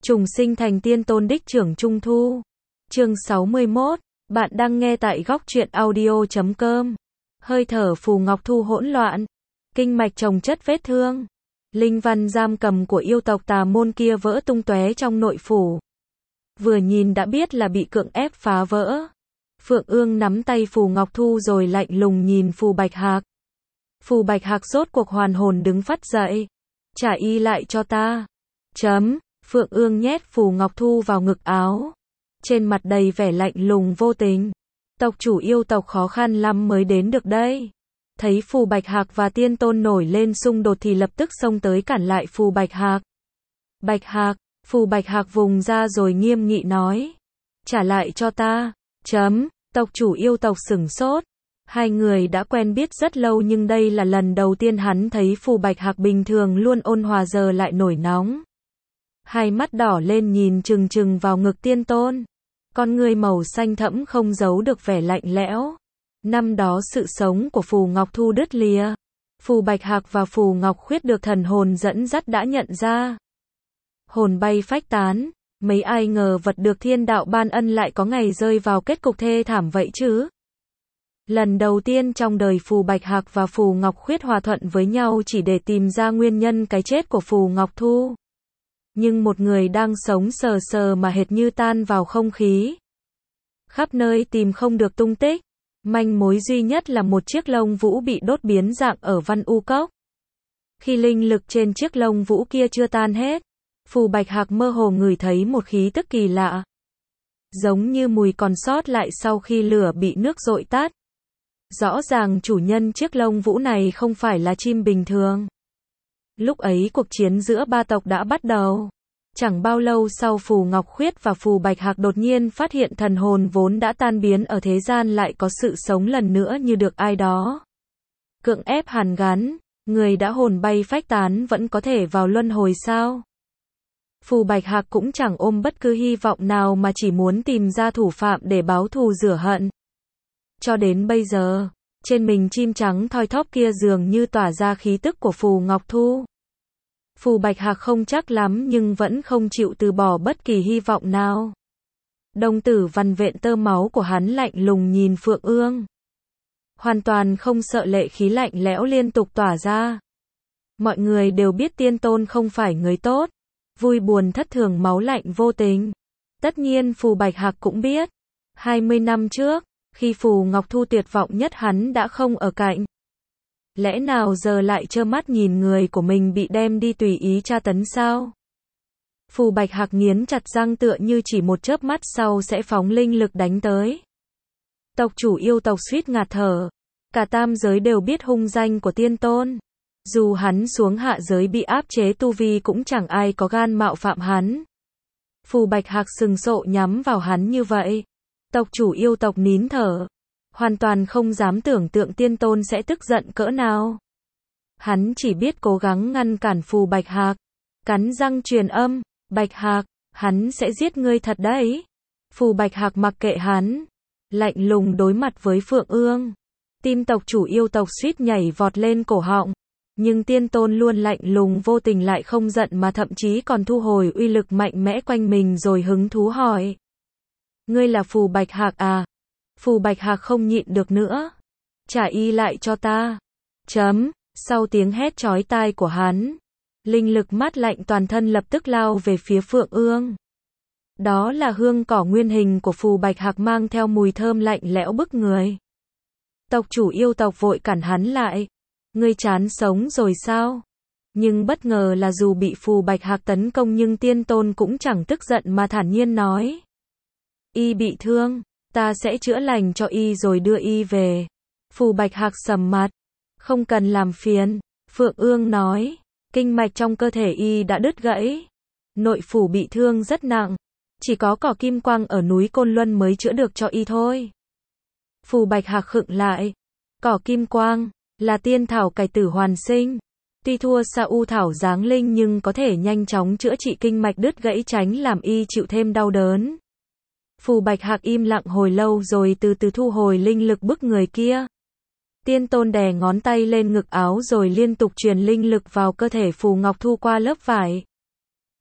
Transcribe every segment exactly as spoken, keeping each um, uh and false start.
Trùng sinh thành tiên tôn đích trưởng Trung Thu. Chương sáu mươi mốt. Bạn đang nghe tại góc truyện audio chấm com. Hơi thở Phù Ngọc Thu hỗn loạn. Kinh mạch chồng chất vết thương. Linh văn giam cầm của yêu tộc tà môn kia vỡ tung tóe trong nội phủ. Vừa nhìn đã biết là bị cưỡng ép phá vỡ. Phượng Ương nắm tay Phù Ngọc Thu rồi lạnh lùng nhìn Phù Bạch Hạc. Phù Bạch Hạc rốt cuộc hoàn hồn đứng phắt dậy. Trả y lại cho ta. Chấm. Phượng Ương nhét Phù Ngọc Thu vào ngực áo. Trên mặt đầy vẻ lạnh lùng vô tình. Tộc chủ yêu tộc khó khăn lắm mới đến được đây. Thấy Phù Bạch Hạc và tiên tôn nổi lên xung đột thì lập tức xông tới cản lại Phù Bạch Hạc. Bạch Hạc. Phù Bạch Hạc vùng ra rồi nghiêm nghị nói. Trả lại cho ta. Chấm. Tộc chủ yêu tộc sửng sốt. Hai người đã quen biết rất lâu nhưng đây là lần đầu tiên hắn thấy Phù Bạch Hạc bình thường luôn ôn hòa giờ lại nổi nóng. Hai mắt đỏ lên nhìn chừng chừng vào ngực tiên tôn. Con người màu xanh thẫm không giấu được vẻ lạnh lẽo. Năm đó sự sống của Phù Ngọc Thu đứt lìa. Phù Bạch Hạc và Phù Ngọc Khuyết được thần hồn dẫn dắt đã nhận ra. Hồn bay phách tán, mấy ai ngờ vật được thiên đạo ban ân lại có ngày rơi vào kết cục thê thảm vậy chứ. Lần đầu tiên trong đời Phù Bạch Hạc và Phù Ngọc Khuyết hòa thuận với nhau chỉ để tìm ra nguyên nhân cái chết của Phù Ngọc Thu. Nhưng một người đang sống sờ sờ mà hệt như tan vào không khí. Khắp nơi tìm không được tung tích. Manh mối duy nhất là một chiếc lông vũ bị đốt biến dạng ở Văn U Cốc. Khi linh lực trên chiếc lông vũ kia chưa tan hết, Phù Bạch Hạc mơ hồ ngửi thấy một khí tức kỳ lạ. Giống như mùi còn sót lại sau khi lửa bị nước dội tắt. Rõ ràng chủ nhân chiếc lông vũ này không phải là chim bình thường. Lúc ấy cuộc chiến giữa ba tộc đã bắt đầu. Chẳng bao lâu sau Phù Ngọc Khuyết và Phù Bạch Hạc đột nhiên phát hiện thần hồn vốn đã tan biến ở thế gian lại có sự sống lần nữa như được ai đó cưỡng ép hàn gắn. Người đã hồn bay phách tán vẫn có thể vào luân hồi sao? Phù Bạch Hạc cũng chẳng ôm bất cứ hy vọng nào mà chỉ muốn tìm ra thủ phạm để báo thù rửa hận. Cho đến bây giờ, trên mình chim trắng thoi thóp kia dường như tỏa ra khí tức của Phù Ngọc Thu. Phù Bạch Hạc không chắc lắm nhưng vẫn không chịu từ bỏ bất kỳ hy vọng nào. Đồng tử vằn vện tơ máu của hắn lạnh lùng nhìn Phượng Ương. Hoàn toàn không sợ lệ khí lạnh lẽo liên tục tỏa ra. Mọi người đều biết tiên tôn không phải người tốt. Vui buồn thất thường máu lạnh vô tình. Tất nhiên Phù Bạch Hạc cũng biết. hai mươi năm trước, khi Phù Ngọc Thu tuyệt vọng nhất hắn đã không ở cạnh. Lẽ nào giờ lại trơ mắt nhìn người của mình bị đem đi tùy ý tra tấn sao? Phù Bạch Hạc nghiến chặt răng tựa như chỉ một chớp mắt sau sẽ phóng linh lực đánh tới. Tộc chủ yêu tộc suýt ngạt thở. Cả tam giới đều biết hung danh của tiên tôn. Dù hắn xuống hạ giới bị áp chế tu vi cũng chẳng ai có gan mạo phạm hắn. Phù Bạch Hạc sừng sộ nhắm vào hắn như vậy. Tộc chủ yêu tộc nín thở. Hoàn toàn không dám tưởng tượng tiên tôn sẽ tức giận cỡ nào. Hắn chỉ biết cố gắng ngăn cản Phù Bạch Hạc. Cắn răng truyền âm. Bạch Hạc, hắn sẽ giết ngươi thật đấy. Phù Bạch Hạc mặc kệ hắn. Lạnh lùng đối mặt với Phượng Ương. Tim tộc chủ yêu tộc suýt nhảy vọt lên cổ họng. Nhưng tiên tôn luôn lạnh lùng vô tình lại không giận mà thậm chí còn thu hồi uy lực mạnh mẽ quanh mình rồi hứng thú hỏi. Ngươi là Phù Bạch Hạc à? Phù Bạch Hạc không nhịn được nữa. Trả y lại cho ta. Chấm. Sau tiếng hét chói tai của hắn, linh lực mát lạnh toàn thân lập tức lao về phía Phượng Ương. Đó là hương cỏ nguyên hình của Phù Bạch Hạc mang theo mùi thơm lạnh lẽo bức người. Tộc chủ yêu tộc vội cản hắn lại. Ngươi chán sống rồi sao? Nhưng bất ngờ là dù bị Phù Bạch Hạc tấn công nhưng tiên tôn cũng chẳng tức giận mà thản nhiên nói. Y bị thương, ta sẽ chữa lành cho y rồi đưa y về. Phù Bạch Hạc sầm mặt. Không cần làm phiền. Phượng Ương nói. Kinh mạch trong cơ thể y đã đứt gãy. Nội phủ bị thương rất nặng. Chỉ có cỏ kim quang ở núi Côn Luân mới chữa được cho y thôi. Phù Bạch Hạc khựng lại. Cỏ kim quang là tiên thảo cải tử hoàn sinh. Tuy thua Sa U thảo giáng linh nhưng có thể nhanh chóng chữa trị kinh mạch đứt gãy tránh làm y chịu thêm đau đớn. Phù Bạch Hạc im lặng hồi lâu rồi từ từ thu hồi linh lực bức người kia. Tiên tôn đè ngón tay lên ngực áo rồi liên tục truyền linh lực vào cơ thể Phù Ngọc Thu qua lớp vải.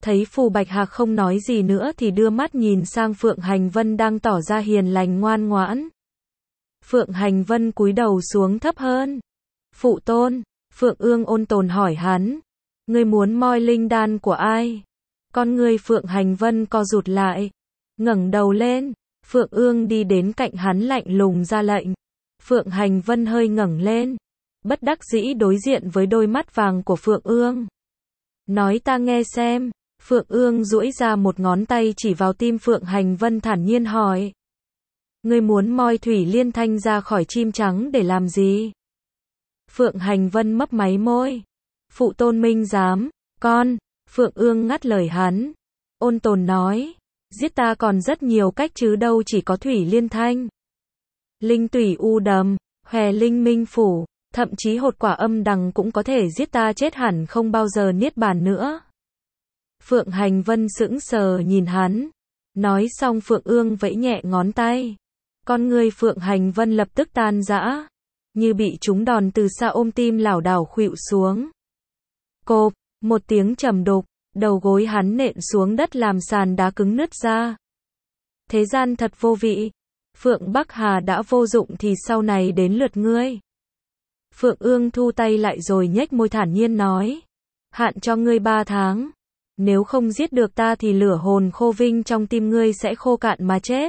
Thấy Phù Bạch Hạc không nói gì nữa thì đưa mắt nhìn sang Phượng Hành Vân đang tỏ ra hiền lành ngoan ngoãn. Phượng Hành Vân cúi đầu xuống thấp hơn. Phụ tôn, Phượng Ương ôn tồn hỏi hắn. Ngươi muốn moi linh đan của ai? Con người Phượng Hành Vân co rụt lại. Ngẩng đầu lên, Phượng Ương đi đến cạnh hắn lạnh lùng ra lệnh. Phượng Hành Vân hơi ngẩng lên. Bất đắc dĩ đối diện với đôi mắt vàng của Phượng Ương. Nói ta nghe xem. Phượng Ương duỗi ra một ngón tay chỉ vào tim Phượng Hành Vân thản nhiên hỏi. Ngươi muốn moi thủy liên thanh ra khỏi chim trắng để làm gì? Phượng Hành Vân mấp máy môi. Phụ tôn minh giám, con. Phượng Ương ngắt lời hắn. Ôn tồn nói. Giết ta còn rất nhiều cách chứ đâu chỉ có thủy liên thanh. Linh tủy u đầm, hòe linh minh phủ, thậm chí hột quả âm đằng cũng có thể giết ta chết hẳn không bao giờ niết bàn nữa. Phượng Hành Vân sững sờ nhìn hắn. Nói xong Phượng Ương vẫy nhẹ ngón tay. Con người Phượng Hành Vân lập tức tan rã. Như bị trúng đòn từ xa ôm tim lảo đảo khuỵu xuống. Cộp, một tiếng trầm đục, đầu gối hắn nện xuống đất làm sàn đá cứng nứt ra. Thế gian thật vô vị. Phượng Bắc Hà đã vô dụng thì sau này đến lượt ngươi. Phượng Ương thu tay lại rồi nhếch môi thản nhiên nói. Hạn cho ngươi ba tháng. Nếu không giết được ta thì lửa hồn khô vinh trong tim ngươi sẽ khô cạn mà chết.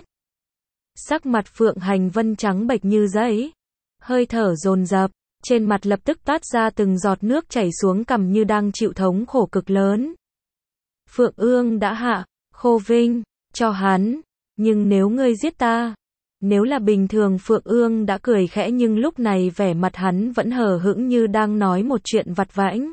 Sắc mặt Phượng Hành Vân trắng bệch như giấy. Hơi thở dồn dập, trên mặt lập tức toát ra từng giọt nước chảy xuống cằm như đang chịu thống khổ cực lớn. Phượng Ương đã hạ, khô vinh, cho hắn. Nhưng nếu ngươi giết ta. Nếu là bình thường Phượng Ương đã cười khẽ nhưng lúc này vẻ mặt hắn vẫn hờ hững như đang nói một chuyện vặt vãnh.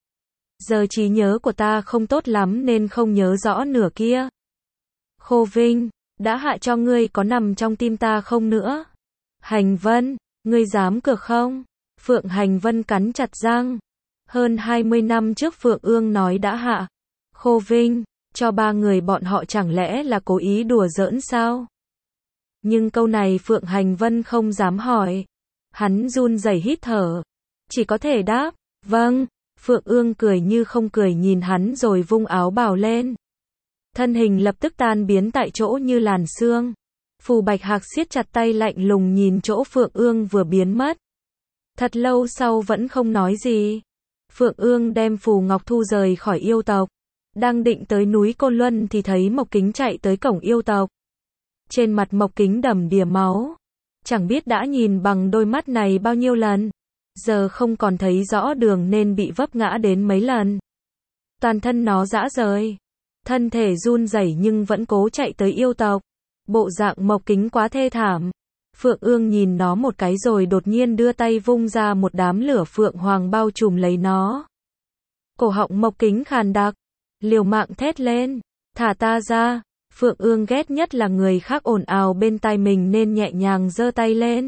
Giờ trí nhớ của ta không tốt lắm nên không nhớ rõ nửa kia. Khô vinh, đã hạ cho ngươi có nằm trong tim ta không nữa? Hành Vân, ngươi dám cược không? Phượng Hành Vân cắn chặt răng. Hơn hai mươi năm trước Phượng Ương nói đã hạ. Khô vinh, cho ba người bọn họ chẳng lẽ là cố ý đùa giỡn sao? Nhưng câu này Phượng Hành Vân không dám hỏi. Hắn run rẩy hít thở. Chỉ có thể đáp, vâng. Phượng Ương cười như không cười nhìn hắn rồi vung áo bào lên. Thân hình lập tức tan biến tại chỗ như làn sương. Phù Bạch Hạc siết chặt tay lạnh lùng nhìn chỗ Phượng Ương vừa biến mất. Thật lâu sau vẫn không nói gì. Phượng Ương đem Phù Ngọc Thu rời khỏi yêu tộc. Đang định tới núi Côn Luân thì thấy Mộc Kính chạy tới cổng yêu tộc. Trên mặt Mộc Kính đầm đìa máu. Chẳng biết đã nhìn bằng đôi mắt này bao nhiêu lần. Giờ không còn thấy rõ đường nên bị vấp ngã đến mấy lần. Toàn thân nó rã rời. Thân thể run rẩy nhưng vẫn cố chạy tới yêu tộc. Bộ dạng Mộc Kính quá thê thảm. Phượng Ương nhìn nó một cái rồi đột nhiên đưa tay vung ra một đám lửa phượng hoàng bao trùm lấy nó. Cổ họng Mộc Kính khàn đặc. Liều mạng thét lên. Thả ta ra. Phượng Ương ghét nhất là người khác ồn ào bên tai mình nên nhẹ nhàng giơ tay lên.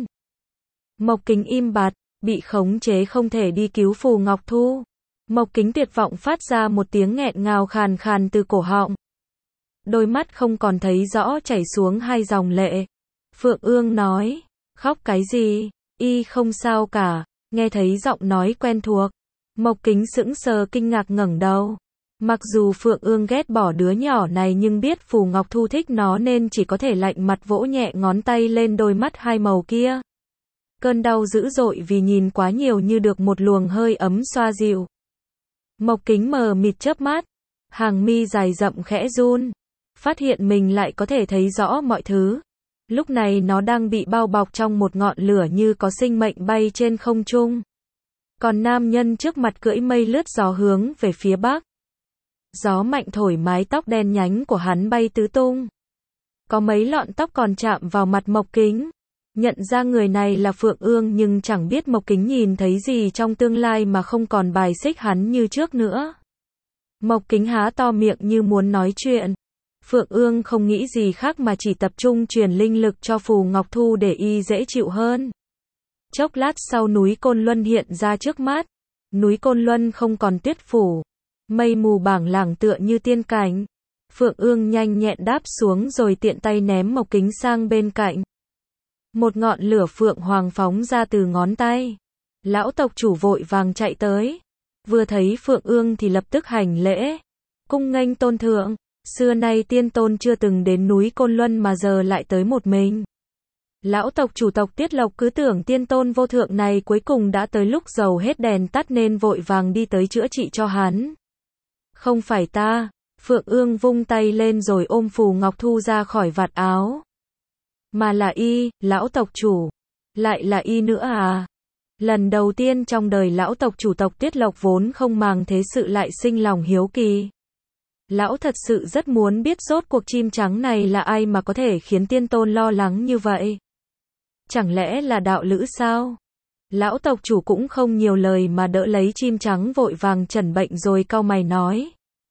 Mộc Kính im bặt. Bị khống chế không thể đi cứu Phù Ngọc Thu. Mộc Kính tuyệt vọng phát ra một tiếng nghẹn ngào khàn khàn từ cổ họng. Đôi mắt không còn thấy rõ chảy xuống hai dòng lệ. Phượng Ương nói, khóc cái gì, y không sao cả, nghe thấy giọng nói quen thuộc. Mộc Kính sững sờ kinh ngạc ngẩng đầu. Mặc dù Phượng Ương ghét bỏ đứa nhỏ này nhưng biết Phù Ngọc Thu thích nó nên chỉ có thể lạnh mặt vỗ nhẹ ngón tay lên đôi mắt hai màu kia. Cơn đau dữ dội vì nhìn quá nhiều như được một luồng hơi ấm xoa dịu. Mộc Kính mờ mịt chớp mắt, hàng mi dài rậm khẽ run, phát hiện mình lại có thể thấy rõ mọi thứ. Lúc này nó đang bị bao bọc trong một ngọn lửa như có sinh mệnh bay trên không trung. Còn nam nhân trước mặt cưỡi mây lướt gió hướng về phía bắc. Gió mạnh thổi mái tóc đen nhánh của hắn bay tứ tung. Có mấy lọn tóc còn chạm vào mặt Mộc Kính. Nhận ra người này là Phượng Ương nhưng chẳng biết Mộc Kính nhìn thấy gì trong tương lai mà không còn bài xích hắn như trước nữa. Mộc Kính há to miệng như muốn nói chuyện. Phượng Ương không nghĩ gì khác mà chỉ tập trung truyền linh lực cho Phù Ngọc Thu để y dễ chịu hơn. Chốc lát sau núi Côn Luân hiện ra trước mắt. Núi Côn Luân không còn tuyết phủ. Mây mù bảng lảng tựa như tiên cảnh. Phượng Ương nhanh nhẹn đáp xuống rồi tiện tay ném Mộc Kính sang bên cạnh. Một ngọn lửa phượng hoàng phóng ra từ ngón tay. Lão tộc chủ vội vàng chạy tới. Vừa thấy Phượng Ương thì lập tức hành lễ. Cung nghênh tôn thượng. Xưa nay tiên tôn chưa từng đến núi Côn Luân mà giờ lại tới một mình. Lão tộc chủ tộc Tiết Lộc cứ tưởng tiên tôn vô thượng này cuối cùng đã tới lúc dầu hết đèn tắt nên vội vàng đi tới chữa trị cho hắn. Không phải ta. Phượng Ương vung tay lên rồi ôm Phù Ngọc Thu ra khỏi vạt áo. Mà là y, lão tộc chủ. Lại là y nữa à? Lần đầu tiên trong đời lão tộc chủ tộc Tiết Lộc vốn không màng thế sự lại sinh lòng hiếu kỳ. Lão thật sự rất muốn biết rốt cuộc chim trắng này là ai mà có thể khiến tiên tôn lo lắng như vậy. Chẳng lẽ là đạo lữ sao? Lão tộc chủ cũng không nhiều lời mà đỡ lấy chim trắng vội vàng chẩn bệnh rồi cau mày nói.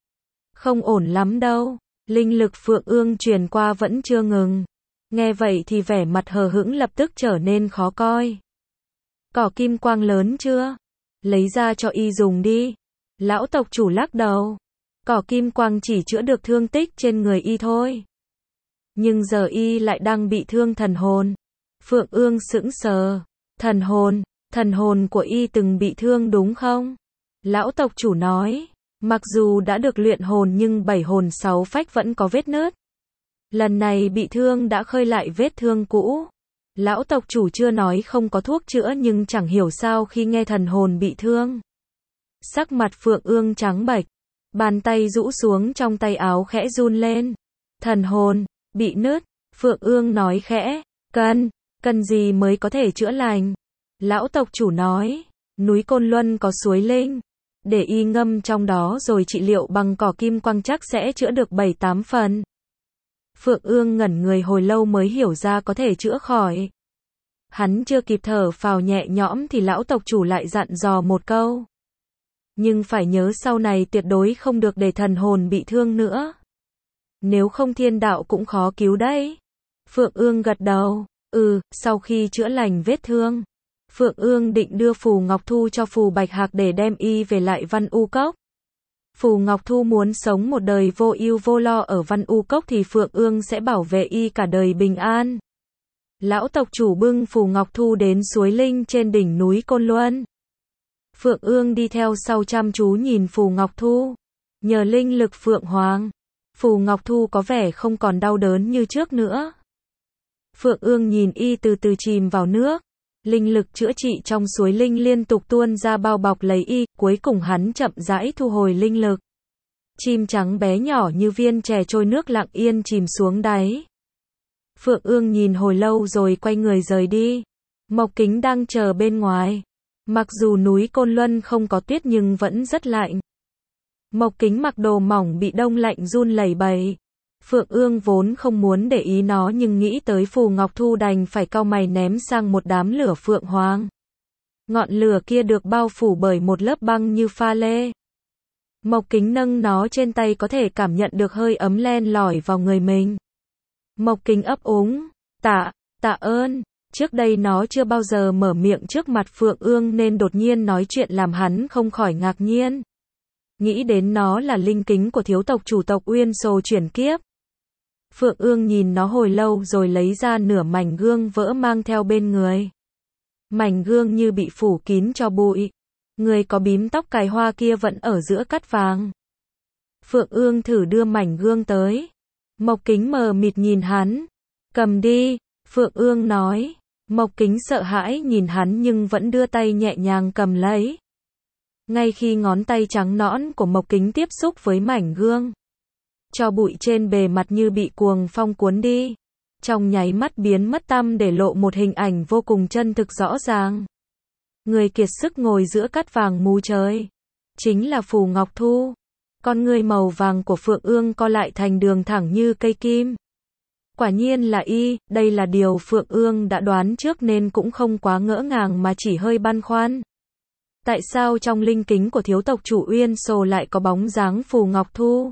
Không ổn lắm đâu. Linh lực Phượng Ương truyền qua vẫn chưa ngừng. Nghe vậy thì vẻ mặt hờ hững lập tức trở nên khó coi. Cỏ kim quang lớn chưa? Lấy ra cho y dùng đi. Lão tộc chủ lắc đầu. Cỏ kim quang chỉ chữa được thương tích trên người y thôi. Nhưng giờ y lại đang bị thương thần hồn. Phượng Ương sững sờ. Thần hồn, thần hồn của y từng bị thương đúng không? Lão tộc chủ nói. Mặc dù đã được luyện hồn nhưng bảy hồn sáu phách vẫn có vết nứt. Lần này bị thương đã khơi lại vết thương cũ. Lão tộc chủ chưa nói không có thuốc chữa nhưng chẳng hiểu sao khi nghe thần hồn bị thương. Sắc mặt Phượng Ương trắng bệch. Bàn tay rũ xuống trong tay áo khẽ run lên. Thần hồn, bị nứt. Phượng Ương nói khẽ. Cần, cần gì mới có thể chữa lành? Lão tộc chủ nói. Núi Côn Luân có suối linh. Để y ngâm trong đó rồi trị liệu bằng cỏ kim quang chắc sẽ chữa được bảy tám phần. Phượng Ương ngẩn người hồi lâu mới hiểu ra có thể chữa khỏi. Hắn chưa kịp thở phào nhẹ nhõm thì lão tộc chủ lại dặn dò một câu. Nhưng phải nhớ sau này tuyệt đối không được để thần hồn bị thương nữa. Nếu không thiên đạo cũng khó cứu đấy. Phượng Ương gật đầu. Ừ, sau khi chữa lành vết thương. Phượng Ương định đưa Phù Ngọc Thu cho Phù Bạch Hạc để đem y về lại Văn U Cốc. Phù Ngọc Thu muốn sống một đời vô ưu vô lo ở Văn U Cốc thì Phượng Ương sẽ bảo vệ y cả đời bình an. Lão tộc chủ bưng Phù Ngọc Thu đến suối linh trên đỉnh núi Côn Luân. Phượng Ương đi theo sau chăm chú nhìn Phù Ngọc Thu. Nhờ linh lực Phượng Hoàng, Phù Ngọc Thu có vẻ không còn đau đớn như trước nữa. Phượng Ương nhìn y từ từ chìm vào nước. Linh lực chữa trị trong suối linh liên tục tuôn ra bao bọc lấy y, cuối cùng hắn chậm rãi thu hồi linh lực. Chim trắng bé nhỏ như viên chè trôi nước lặng yên chìm xuống đáy. Phượng Ương nhìn hồi lâu rồi quay người rời đi. Mộc Kính đang chờ bên ngoài. Mặc dù núi Côn Luân không có tuyết nhưng vẫn rất lạnh. Mộc Kính mặc đồ mỏng bị đông lạnh run lẩy bẩy. Phượng Ương vốn không muốn để ý nó nhưng nghĩ tới Phù Ngọc Thu đành phải cau mày ném sang một đám lửa Phượng Hoàng. Ngọn lửa kia được bao phủ bởi một lớp băng như pha lê. Mộc Kính nâng nó trên tay có thể cảm nhận được hơi ấm len lỏi vào người mình. Mộc Kính ấp úng. Tạ, tạ ơn. Trước đây nó chưa bao giờ mở miệng trước mặt Phượng Ương nên đột nhiên nói chuyện làm hắn không khỏi ngạc nhiên. Nghĩ đến nó là linh kính của thiếu tộc chủ tộc Uyên Sồ chuyển kiếp. Phượng Ương nhìn nó hồi lâu rồi lấy ra nửa mảnh gương vỡ mang theo bên người. Mảnh gương như bị phủ kín cho bụi. Người có bím tóc cài hoa kia vẫn ở giữa cắt vàng. Phượng Ương thử đưa mảnh gương tới. Mộc Kính mờ mịt nhìn hắn. Cầm đi, Phượng Ương nói. Mộc Kính sợ hãi nhìn hắn nhưng vẫn đưa tay nhẹ nhàng cầm lấy. Ngay khi ngón tay trắng nõn của Mộc Kính tiếp xúc với mảnh gương, cho bụi trên bề mặt như bị cuồng phong cuốn đi. Trong nháy mắt biến mất tăm để lộ một hình ảnh vô cùng chân thực rõ ràng. Người kiệt sức ngồi giữa cát vàng mù trời. Chính là Phù Ngọc Thu. Con người màu vàng của Phượng Ương co lại thành đường thẳng như cây kim. Quả nhiên là y, đây là điều Phượng Ương đã đoán trước nên cũng không quá ngỡ ngàng mà chỉ hơi băn khoăn. Tại sao trong linh kính của thiếu tộc chủ Uyên Sồ lại có bóng dáng Phù Ngọc Thu?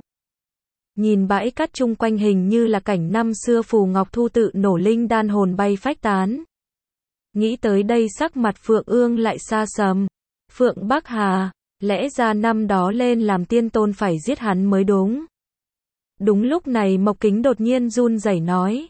Nhìn bãi cát chung quanh hình như là cảnh năm xưa Phù Ngọc Thu tự nổ linh đan hồn bay phách tán. Nghĩ tới đây sắc mặt Phượng Ương lại xa sầm. Phượng Bắc Hà, lẽ ra năm đó lên làm tiên tôn phải giết hắn mới đúng. Đúng lúc này Mộc Kính đột nhiên run rẩy nói.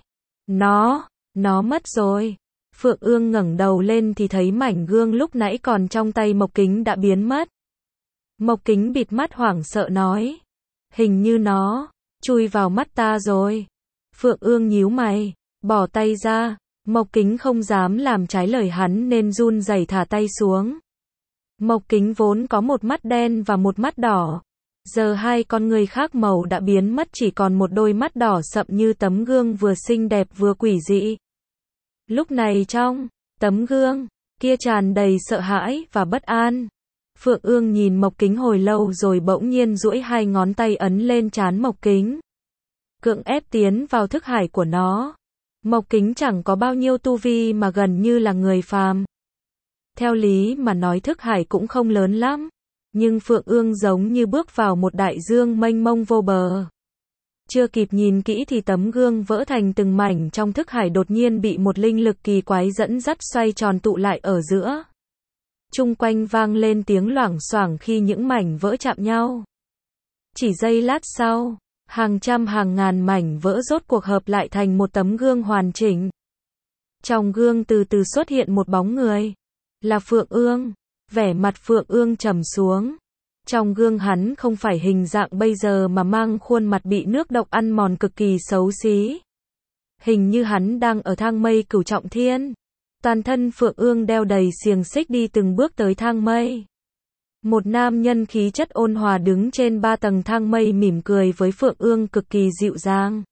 Nó, nó mất rồi. Phượng Ương ngẩng đầu lên thì thấy mảnh gương lúc nãy còn trong tay Mộc Kính đã biến mất. Mộc Kính bịt mắt hoảng sợ nói. Hình như nó chui vào mắt ta rồi. Phượng Ương nhíu mày, bỏ tay ra. Mộc Kính không dám làm trái lời hắn nên run rẩy thả tay xuống. Mộc Kính vốn có một mắt đen và một mắt đỏ. Giờ hai con người khác màu đã biến mất, chỉ còn một đôi mắt đỏ sậm như tấm gương, vừa xinh đẹp vừa quỷ dị. Lúc này trong tấm gương kia tràn đầy sợ hãi và bất an. Phượng Ương nhìn Mộc Kính hồi lâu rồi bỗng nhiên duỗi hai ngón tay ấn lên trán Mộc Kính, cưỡng ép tiến vào thức hải của nó. Mộc Kính chẳng có bao nhiêu tu vi mà gần như là người phàm. Theo lý mà nói thức hải cũng không lớn lắm, nhưng Phượng Ương giống như bước vào một đại dương mênh mông vô bờ. Chưa kịp nhìn kỹ thì tấm gương vỡ thành từng mảnh trong thức hải, đột nhiên bị một linh lực kỳ quái dẫn dắt xoay tròn tụ lại ở giữa. Chung quanh vang lên tiếng loảng xoảng khi những mảnh vỡ chạm nhau. Chỉ giây lát sau, hàng trăm hàng ngàn mảnh vỡ rốt cuộc hợp lại thành một tấm gương hoàn chỉnh. Trong gương từ từ xuất hiện một bóng người, là Phượng Ương. Vẻ mặt Phượng Ương trầm xuống. Trong gương hắn không phải hình dạng bây giờ mà mang khuôn mặt bị nước độc ăn mòn cực kỳ xấu xí. Hình như hắn đang ở thang mây cửu trọng thiên. Toàn thân Phượng Ương đeo đầy xiềng xích đi từng bước tới thang mây. Một nam nhân khí chất ôn hòa đứng trên ba tầng thang mây mỉm cười với Phượng Ương cực kỳ dịu dàng.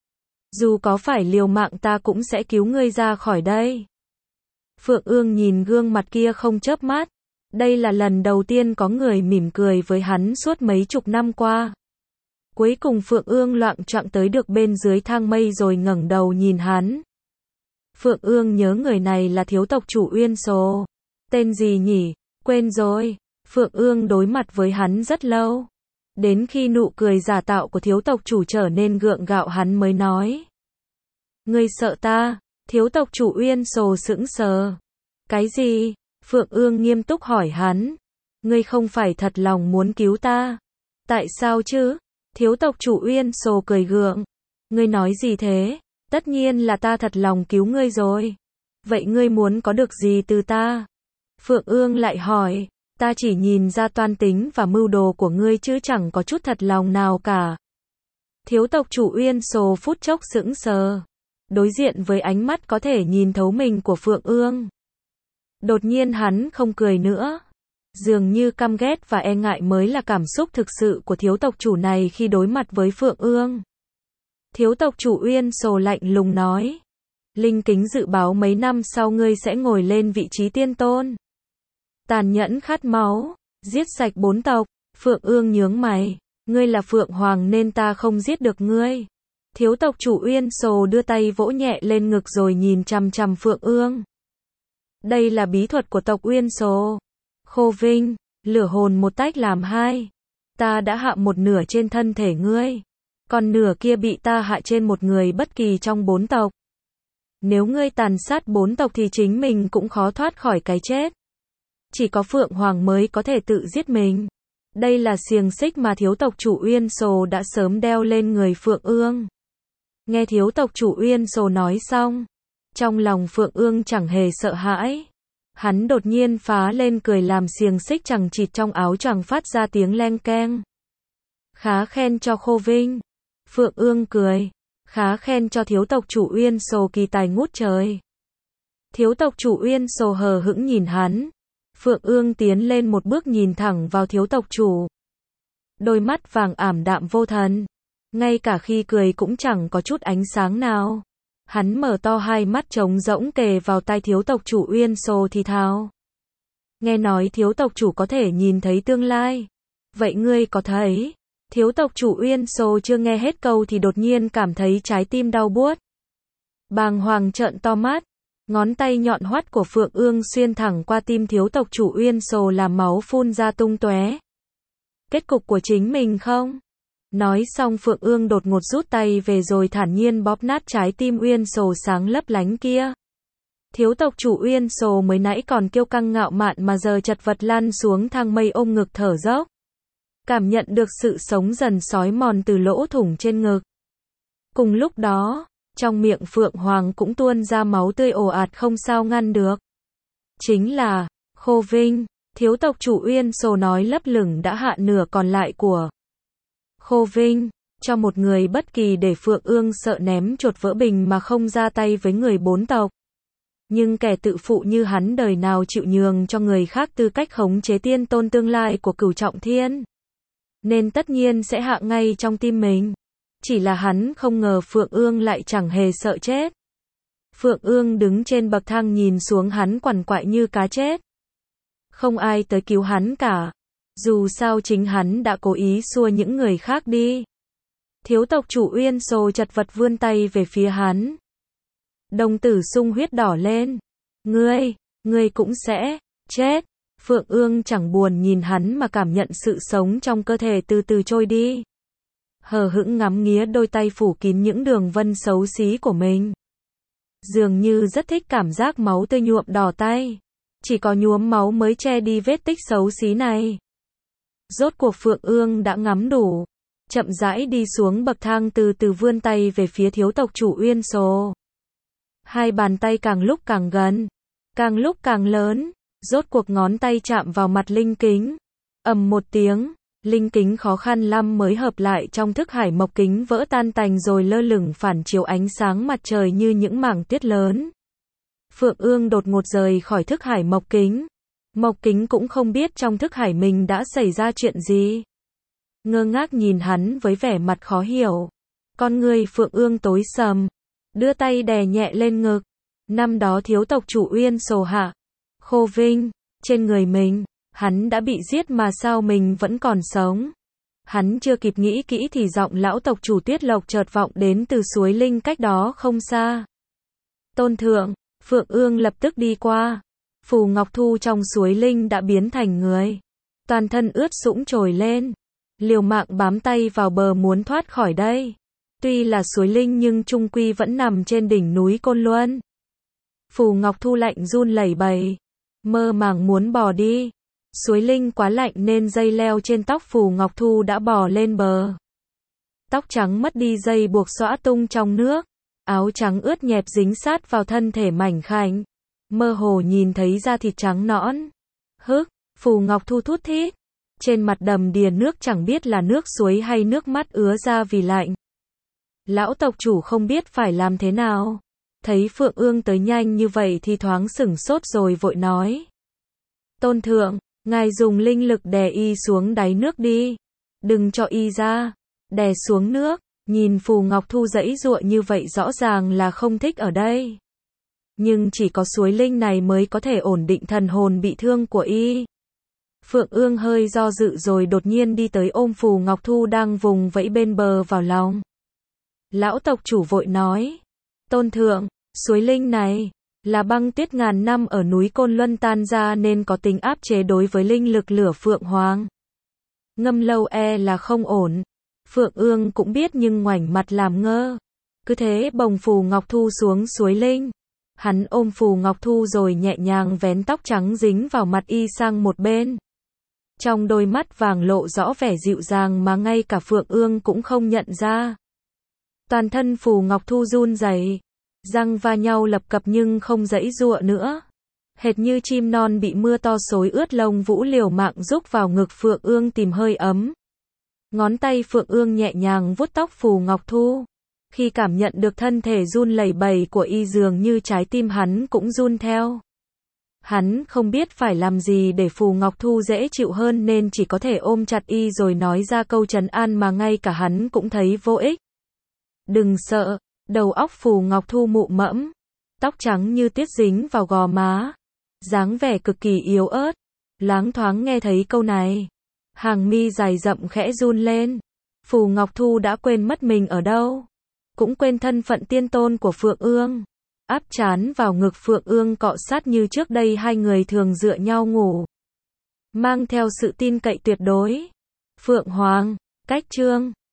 Dù có phải liều mạng ta cũng sẽ cứu ngươi ra khỏi đây. Phượng Ương nhìn gương mặt kia không chớp mắt. Đây là lần đầu tiên có người mỉm cười với hắn suốt mấy chục năm qua. Cuối cùng Phượng Ương loạng choạng tới được bên dưới thang mây rồi ngẩng đầu nhìn hắn. Phượng Ương nhớ người này là thiếu tộc chủ Uyên Sồ. Tên gì nhỉ? Quên rồi. Phượng Ương đối mặt với hắn rất lâu. Đến khi nụ cười giả tạo của thiếu tộc chủ trở nên gượng gạo hắn mới nói. Ngươi sợ ta? Thiếu tộc chủ Uyên Sồ sững sờ. Cái gì? Phượng Ương nghiêm túc hỏi hắn. Ngươi không phải thật lòng muốn cứu ta? Tại sao chứ? Thiếu tộc chủ Uyên Sồ cười gượng. Ngươi nói gì thế? Tất nhiên là ta thật lòng cứu ngươi rồi. Vậy ngươi muốn có được gì từ ta? Phượng Ương lại hỏi. Ta chỉ nhìn ra toan tính và mưu đồ của ngươi chứ chẳng có chút thật lòng nào cả. Thiếu tộc chủ Uyên Sồ phút chốc sững sờ. Đối diện với ánh mắt có thể nhìn thấu mình của Phượng Ương. Đột nhiên hắn không cười nữa. Dường như căm ghét và e ngại mới là cảm xúc thực sự của thiếu tộc chủ này khi đối mặt với Phượng Ương. Thiếu tộc chủ Uyên Sồ lạnh lùng nói. Linh Kính dự báo mấy năm sau ngươi sẽ ngồi lên vị trí tiên tôn. Tàn nhẫn khát máu, giết sạch bốn tộc. Phượng Ương nhướng mày. Ngươi là Phượng Hoàng nên ta không giết được ngươi. Thiếu tộc chủ Uyên Sồ đưa tay vỗ nhẹ lên ngực rồi nhìn chằm chằm Phượng Ương. Đây là bí thuật của tộc Uyên Sồ. Khô Vinh, lửa hồn một tách làm hai. Ta đã hạ một nửa trên thân thể ngươi. Còn nửa kia bị ta hạ trên một người bất kỳ trong bốn tộc. Nếu ngươi tàn sát bốn tộc thì chính mình cũng khó thoát khỏi cái chết. Chỉ có Phượng Hoàng mới có thể tự giết mình. Đây là xiềng xích mà thiếu tộc chủ Uyên Sồ đã sớm đeo lên người Phượng Ương. Nghe thiếu tộc chủ Uyên Sồ nói xong, trong lòng Phượng Ương chẳng hề sợ hãi. Hắn đột nhiên phá lên cười làm xiềng xích chằng chịt trong áo choàng phát ra tiếng leng keng. Khá khen cho Khô Vinh. Phượng Ương cười. Khá khen cho thiếu tộc chủ Uyên Sồ kỳ tài ngút trời. Thiếu tộc chủ Uyên Sồ hờ hững nhìn hắn. Phượng Ương tiến lên một bước nhìn thẳng vào thiếu tộc chủ. Đôi mắt vàng ảm đạm vô thần. Ngay cả khi cười cũng chẳng có chút ánh sáng nào. Hắn mở to hai mắt trống rỗng kề vào tai thiếu tộc chủ Uyên Sồ thì thào. Nghe nói thiếu tộc chủ có thể nhìn thấy tương lai. Vậy ngươi có thấy? Thiếu tộc chủ Uyên Sồ chưa nghe hết câu thì đột nhiên cảm thấy trái tim đau buốt. Bàng hoàng trợn to mắt. Ngón tay nhọn hoắt của Phượng Ương xuyên thẳng qua tim thiếu tộc chủ Uyên Sồ làm máu phun ra tung tóe. Kết cục của chính mình không? Nói xong Phượng Ương đột ngột rút tay về rồi thản nhiên bóp nát trái tim Uyên Sồ sáng lấp lánh kia. Thiếu tộc chủ Uyên Sồ mới nãy còn kiêu căng ngạo mạn mà giờ chật vật lăn xuống thang mây ôm ngực thở dốc. Cảm nhận được sự sống dần xói mòn từ lỗ thủng trên ngực. Cùng lúc đó, trong miệng Phượng Hoàng cũng tuôn ra máu tươi ồ ạt không sao ngăn được. Chính là, Khô Vinh, thiếu tộc chủ Uyên Sồ nói lấp lửng đã hạ nửa còn lại của Khô Vinh, cho một người bất kỳ để Phượng Ương sợ ném chuột vỡ bình mà không ra tay với người bốn tộc. Nhưng kẻ tự phụ như hắn đời nào chịu nhường cho người khác tư cách khống chế tiên tôn tương lai của Cửu Trọng Thiên. Nên tất nhiên sẽ hạ ngay trong tim mình. Chỉ là hắn không ngờ Phượng Ương lại chẳng hề sợ chết. Phượng Ương đứng trên bậc thang nhìn xuống hắn quằn quại như cá chết. Không ai tới cứu hắn cả. Dù sao chính hắn đã cố ý xua những người khác đi. Thiếu tộc chủ Uyên Sô chật vật vươn tay về phía hắn. Đồng tử sung huyết đỏ lên. Ngươi, ngươi cũng sẽ chết. Phượng Ương chẳng buồn nhìn hắn mà cảm nhận sự sống trong cơ thể từ từ trôi đi. Hờ hững ngắm nghía đôi tay phủ kín những đường vân xấu xí của mình. Dường như rất thích cảm giác máu tươi nhuộm đỏ tay. Chỉ có nhuốm máu mới che đi vết tích xấu xí này. Rốt cuộc Phượng Ương đã ngắm đủ. Chậm rãi đi xuống bậc thang từ từ vươn tay về phía thiếu tộc chủ Uyên Sô. Hai bàn tay càng lúc càng gần. Càng lúc càng lớn. Rốt cuộc ngón tay chạm vào mặt linh kính. Ầm một tiếng. Linh kính khó khăn lắm mới hợp lại trong thức hải mộc kính vỡ tan tành rồi lơ lửng phản chiếu ánh sáng mặt trời như những mảng tuyết lớn. Phượng Ương đột ngột rời khỏi thức hải mộc kính. Mộc kính cũng không biết trong thức hải mình đã xảy ra chuyện gì. Ngơ ngác nhìn hắn với vẻ mặt khó hiểu. Con người Phượng Ương tối sầm. Đưa tay đè nhẹ lên ngực. Năm đó thiếu tộc chủ Uyên Sô hạ. Khô Vinh. Trên người mình. Hắn đã bị giết mà sao mình vẫn còn sống. Hắn chưa kịp nghĩ kỹ thì giọng lão tộc chủ Tuyết Lộc chợt vọng đến từ suối linh cách đó không xa. Tôn thượng. Phượng Ương lập tức đi qua. Phù Ngọc Thu trong suối linh đã biến thành người. Toàn thân ướt sũng trồi lên. Liều mạng bám tay vào bờ muốn thoát khỏi đây. Tuy là suối linh nhưng chung quy vẫn nằm trên đỉnh núi Côn Luân. Phù Ngọc Thu lạnh run lẩy bẩy. Mơ màng muốn bò đi. Suối linh quá lạnh nên dây leo trên tóc Phù Ngọc Thu đã bò lên bờ. Tóc trắng mất đi dây buộc xõa tung trong nước. Áo trắng ướt nhẹp dính sát vào thân thể mảnh khảnh. Mơ hồ nhìn thấy da thịt trắng nõn. Hức, Phù Ngọc Thu thút thít. Trên mặt đầm đìa nước chẳng biết là nước suối hay nước mắt ứa ra vì lạnh. Lão tộc chủ không biết phải làm thế nào. Thấy Phượng Ương tới nhanh như vậy thì thoáng sửng sốt rồi vội nói. Tôn thượng, ngài dùng linh lực đè y xuống đáy nước đi. Đừng cho y ra. Đè xuống nước. Nhìn Phù Ngọc Thu giãy giụa như vậy rõ ràng là không thích ở đây. Nhưng chỉ có suối linh này mới có thể ổn định thần hồn bị thương của y. Phượng Ương hơi do dự rồi đột nhiên đi tới ôm Phù Ngọc Thu đang vùng vẫy bên bờ vào lòng. Lão tộc chủ vội nói. Tôn thượng, suối linh này là băng tuyết ngàn năm ở núi Côn Luân tan ra nên có tính áp chế đối với linh lực lửa Phượng Hoàng. Ngâm lâu e là không ổn. Phượng Ương cũng biết nhưng ngoảnh mặt làm ngơ. Cứ thế bồng Phù Ngọc Thu xuống suối linh. Hắn ôm Phù Ngọc Thu rồi nhẹ nhàng vén tóc trắng dính vào mặt y sang một bên. Trong đôi mắt vàng lộ rõ vẻ dịu dàng mà ngay cả Phượng Ương cũng không nhận ra. Toàn thân Phù Ngọc Thu run rẩy, răng va nhau lập cập nhưng không giãy giụa nữa. Hệt như chim non bị mưa to xối ướt lông vũ liều mạng rúc vào ngực Phượng Ương tìm hơi ấm. Ngón tay Phượng Ương nhẹ nhàng vuốt tóc Phù Ngọc Thu. Khi cảm nhận được thân thể run lẩy bẩy của y dường như trái tim hắn cũng run theo. Hắn không biết phải làm gì để Phù Ngọc Thu dễ chịu hơn nên chỉ có thể ôm chặt y rồi nói ra câu trấn an mà ngay cả hắn cũng thấy vô ích. Đừng sợ, đầu óc Phù Ngọc Thu mụ mẫm. Tóc trắng như tiết dính vào gò má. Dáng vẻ cực kỳ yếu ớt. Loáng thoáng nghe thấy câu này. Hàng mi dài rậm khẽ run lên. Phù Ngọc Thu đã quên mất mình ở đâu. Cũng quên thân phận tiên tôn của Phượng Ương. Áp trán vào ngực Phượng Ương cọ sát như trước đây hai người thường dựa nhau ngủ. Mang theo sự tin cậy tuyệt đối. Phượng Hoàng, cách chương